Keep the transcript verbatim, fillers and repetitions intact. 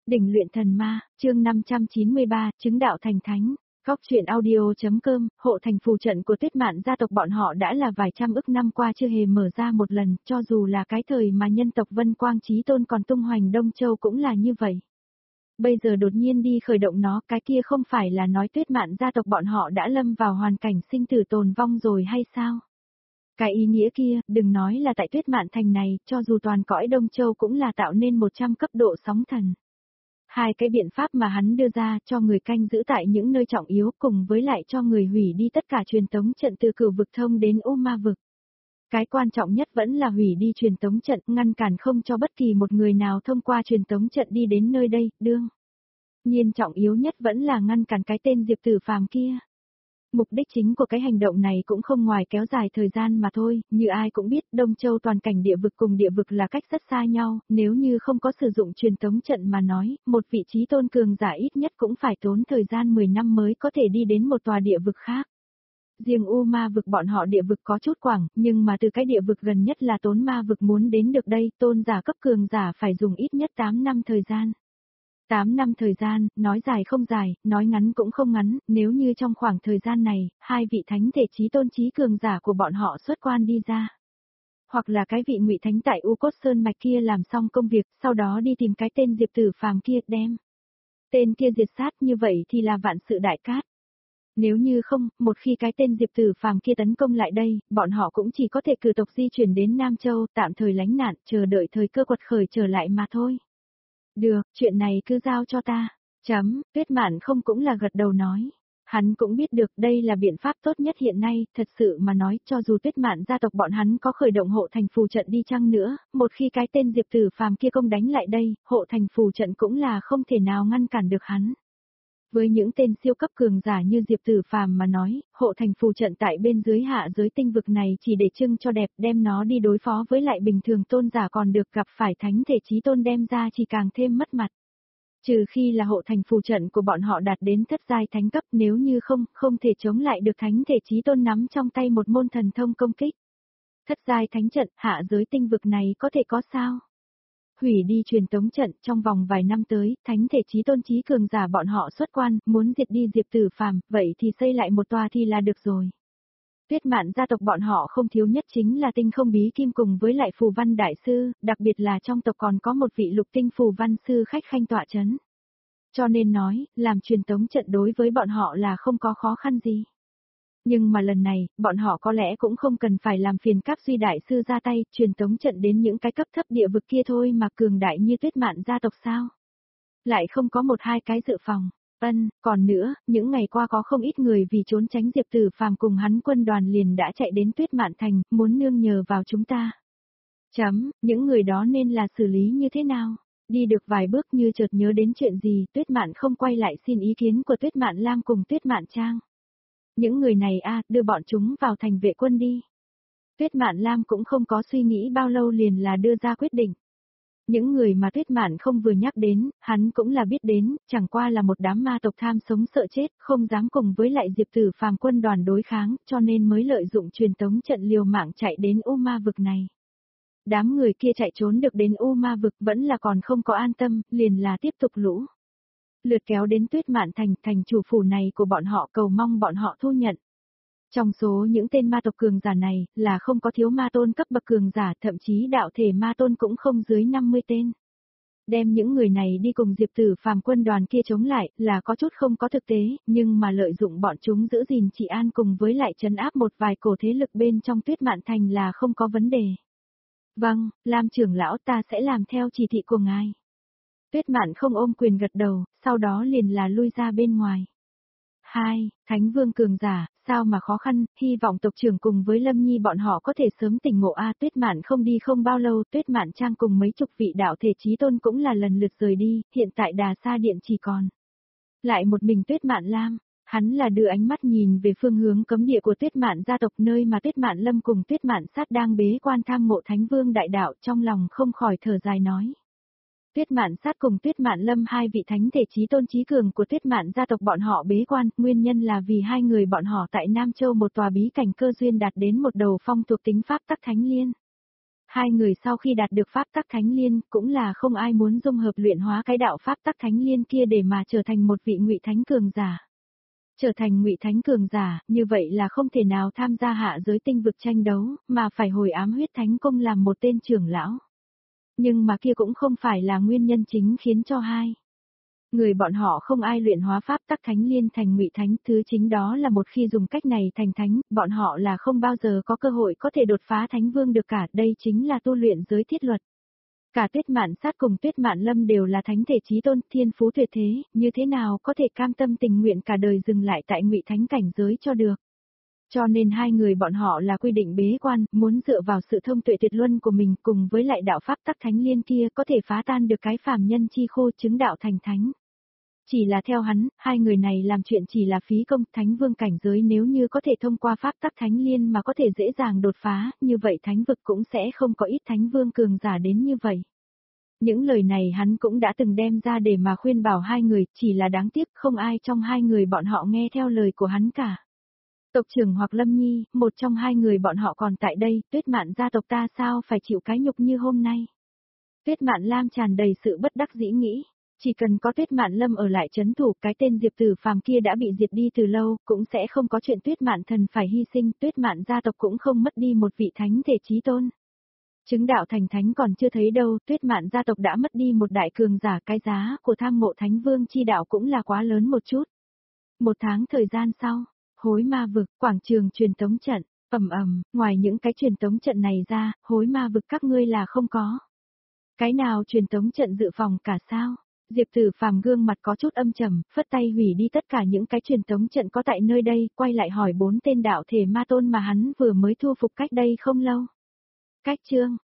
Đỉnh luyện thần ma, chương năm trăm chín mươi ba, chứng đạo thành thánh. Góc truyện audio.com, hộ thành phù trận của Tuyết Mạn gia tộc bọn họ đã là vài trăm ức năm qua chưa hề mở ra một lần, cho dù là cái thời mà nhân tộc Vân Quang Chí Tôn còn tung hoành Đông Châu cũng là như vậy. Bây giờ đột nhiên đi khởi động nó, cái kia không phải là nói Tuyết Mạn gia tộc bọn họ đã lâm vào hoàn cảnh sinh tử tồn vong rồi hay sao? Cái ý nghĩa kia, đừng nói là tại Tuyết Mạn thành này, cho dù toàn cõi Đông Châu cũng là tạo nên một trăm cấp độ sóng thần. Hai cái biện pháp mà hắn đưa ra cho người canh giữ tại những nơi trọng yếu cùng với lại cho người hủy đi tất cả truyền tống trận từ cửu vực thông đến ô ma vực. Cái quan trọng nhất vẫn là hủy đi truyền tống trận, ngăn cản không cho bất kỳ một người nào thông qua truyền tống trận đi đến nơi đây, đương. Nhiên trọng yếu nhất vẫn là ngăn cản cái tên Diệp Tử Phàm kia. Mục đích chính của cái hành động này cũng không ngoài kéo dài thời gian mà thôi, như ai cũng biết Đông Châu toàn cảnh địa vực cùng địa vực là cách rất xa nhau, nếu như không có sử dụng truyền tống trận mà nói, một vị trí tôn cường giả ít nhất cũng phải tốn thời gian mười năm mới có thể đi đến một tòa địa vực khác. Riêng U Ma vực bọn họ địa vực có chút quảng, nhưng mà từ cái địa vực gần nhất là Tốn Ma vực muốn đến được đây, tôn giả cấp cường giả phải dùng ít nhất tám năm thời gian. tám năm thời gian, nói dài không dài, nói ngắn cũng không ngắn, nếu như trong khoảng thời gian này, hai vị thánh thể chí tôn chí cường giả của bọn họ xuất quan đi ra. Hoặc là cái vị ngụy thánh tại U Cốt Sơn Mạch kia làm xong công việc, sau đó đi tìm cái tên Diệp Tử Phàm kia đem. Tên kia diệt sát như vậy thì là vạn sự đại cát. Nếu như không, một khi cái tên Diệp Tử Phàm kia tấn công lại đây, bọn họ cũng chỉ có thể cử tộc di chuyển đến Nam Châu, tạm thời lánh nạn, chờ đợi thời cơ quật khởi trở lại mà thôi. Được, chuyện này cứ giao cho ta. Chấm, Tuyết Mạn không cũng là gật đầu nói. Hắn cũng biết được đây là biện pháp tốt nhất hiện nay, thật sự mà nói, cho dù Tuyết Mạn gia tộc bọn hắn có khởi động hộ thành phù trận đi chăng nữa, một khi cái tên Diệp Tử Phàm kia công đánh lại đây, hộ thành phù trận cũng là không thể nào ngăn cản được hắn. Với những tên siêu cấp cường giả như Diệp Tử Phàm mà nói, hộ thành phù trận tại bên dưới hạ giới tinh vực này chỉ để trưng cho đẹp, đem nó đi đối phó với lại bình thường tôn giả còn được gặp phải thánh thể chí tôn đem ra chỉ càng thêm mất mặt. Trừ khi là hộ thành phù trận của bọn họ đạt đến thất giai thánh cấp, nếu như không, không thể chống lại được thánh thể chí tôn nắm trong tay một môn thần thông công kích. Thất giai thánh trận, hạ giới tinh vực này có thể có sao? Hủy đi truyền tống trận, trong vòng vài năm tới, thánh thể chí tôn chí cường giả bọn họ xuất quan, muốn diệt đi Diệp Tử Phàm, vậy thì xây lại một tòa thì là được rồi. Tuyết Mạn gia tộc bọn họ không thiếu nhất chính là tinh không bí kim cùng với lại phù văn đại sư, đặc biệt là trong tộc còn có một vị lục tinh phù văn sư khách khanh tọa chấn. Cho nên nói, làm truyền tống trận đối với bọn họ là không có khó khăn gì. Nhưng mà lần này, bọn họ có lẽ cũng không cần phải làm phiền các duy đại sư ra tay, truyền tống trận đến những cái cấp thấp địa vực kia thôi mà cường đại như Tuyết Mạn gia tộc sao. Lại không có một hai cái dự phòng. Ân, còn nữa, những ngày qua có không ít người vì trốn tránh Diệp Tử Phàm cùng hắn quân đoàn liền đã chạy đến Tuyết Mạn thành, muốn nương nhờ vào chúng ta. Chấm, những người đó nên là xử lý như thế nào? Đi được vài bước như chợt nhớ đến chuyện gì, Tuyết Mạn không quay lại xin ý kiến của Tuyết Mạn Lam cùng Tuyết Mạn Trang. Những người này a, đưa bọn chúng vào thành vệ quân đi. Tuyết Mạn Lam cũng không có suy nghĩ bao lâu liền là đưa ra quyết định. Những người mà Tuyết Mạn không vừa nhắc đến, hắn cũng là biết đến, chẳng qua là một đám ma tộc tham sống sợ chết, không dám cùng với lại Diệp Tử Phàm quân đoàn đối kháng, cho nên mới lợi dụng truyền tống trận liều mạng chạy đến U Ma vực này. Đám người kia chạy trốn được đến U Ma vực vẫn là còn không có an tâm, liền là tiếp tục lũ. Lượt kéo đến Tuyết Mạn thành, thành chủ phủ này của bọn họ cầu mong bọn họ thu nhận. Trong số những tên ma tộc cường giả này, là không có thiếu ma tôn cấp bậc cường giả, thậm chí đạo thể ma tôn cũng không dưới năm mươi tên. Đem những người này đi cùng Diệp Tử Phàm quân đoàn kia chống lại, là có chút không có thực tế, nhưng mà lợi dụng bọn chúng giữ gìn trị an cùng với lại trấn áp một vài cổ thế lực bên trong Tuyết Mạn thành là không có vấn đề. Vâng, Lam trưởng lão ta sẽ làm theo chỉ thị của ngài. Tuyết Mạn không ôm quyền gật đầu, sau đó liền là lui ra bên ngoài. Hai, Thánh Vương cường giả, sao mà khó khăn, hy vọng tộc trưởng cùng với Lâm Nhi bọn họ có thể sớm tỉnh ngộ a. Tuyết Mạn không đi không bao lâu, Tuyết Mạn Trang cùng mấy chục vị đạo thể chí tôn cũng là lần lượt rời đi, hiện tại Đà Sa Điện chỉ còn lại một mình Tuyết Mạn Lam. Hắn là đưa ánh mắt nhìn về phương hướng cấm địa của Tuyết Mạn gia tộc nơi mà Tuyết Mạn Lâm cùng Tuyết Mạn Sát đang bế quan tham ngộ Thánh Vương đại đạo, trong lòng không khỏi thở dài nói. Tuyết Mạn Sát cùng Tuyết Mạn Lâm hai vị thánh thể chí tôn chí cường của Tuyết Mạn gia tộc bọn họ bế quan, nguyên nhân là vì hai người bọn họ tại Nam Châu một tòa bí cảnh cơ duyên đạt đến một đầu phong thuộc tính pháp tắc thánh liên. Hai người sau khi đạt được pháp tắc thánh liên, cũng là không ai muốn dung hợp luyện hóa cái đạo pháp tắc thánh liên kia để mà trở thành một vị ngụy thánh cường giả. Trở thành ngụy thánh cường giả, như vậy là không thể nào tham gia hạ giới tinh vực tranh đấu, mà phải hồi ám huyết thánh cung làm một tên trưởng lão. Nhưng mà kia cũng không phải là nguyên nhân chính khiến cho hai người bọn họ không ai luyện hóa pháp tắc thánh liên thành ngụy thánh, thứ chính đó là một khi dùng cách này thành thánh, bọn họ là không bao giờ có cơ hội có thể đột phá thánh vương được cả, đây chính là tu luyện giới thiết luật. Cả Tuyết Mạn Sát cùng Tuyết Mạn Lâm đều là thánh thể chí tôn, thiên phú tuyệt thế, như thế nào có thể cam tâm tình nguyện cả đời dừng lại tại ngụy thánh cảnh giới cho được. Cho nên hai người bọn họ là quy định bế quan, muốn dựa vào sự thông tuệ tuyệt luân của mình cùng với lại đạo pháp tắc thánh liên kia có thể phá tan được cái phàm nhân chi khô chứng đạo thành thánh. Chỉ là theo hắn, hai người này làm chuyện chỉ là phí công, thánh vương cảnh giới nếu như có thể thông qua pháp tắc thánh liên mà có thể dễ dàng đột phá, như vậy thánh vực cũng sẽ không có ít thánh vương cường giả đến như vậy. Những lời này hắn cũng đã từng đem ra để mà khuyên bảo hai người, chỉ là đáng tiếc không ai trong hai người bọn họ nghe theo lời của hắn cả. Tộc trưởng hoặc Lâm Nhi, một trong hai người bọn họ còn tại đây, Tuyết Mạn gia tộc ta sao phải chịu cái nhục như hôm nay. Tuyết Mạn Lam tràn đầy sự bất đắc dĩ nghĩ. Chỉ cần có Tuyết Mạn Lâm ở lại trấn thủ, cái tên Diệp Tử Phàm kia đã bị diệt đi từ lâu, cũng sẽ không có chuyện Tuyết Mạn thần phải hy sinh, Tuyết Mạn gia tộc cũng không mất đi một vị thánh thể chí tôn. Chứng đạo thành thánh còn chưa thấy đâu, Tuyết Mạn gia tộc đã mất đi một đại cường giả, cái giá của tham mộ thánh vương chi đạo cũng là quá lớn một chút. Một tháng thời gian sau, Hối Ma vực, quảng trường truyền tống trận, ầm ầm, ngoài những cái truyền tống trận này ra, Hối Ma vực các ngươi là không có. Cái nào truyền tống trận dự phòng cả sao? Diệp Tử Phàm gương mặt có chút âm trầm, phất tay hủy đi tất cả những cái truyền tống trận có tại nơi đây, quay lại hỏi bốn tên đạo thể ma tôn mà hắn vừa mới thu phục cách đây không lâu. Cách chương,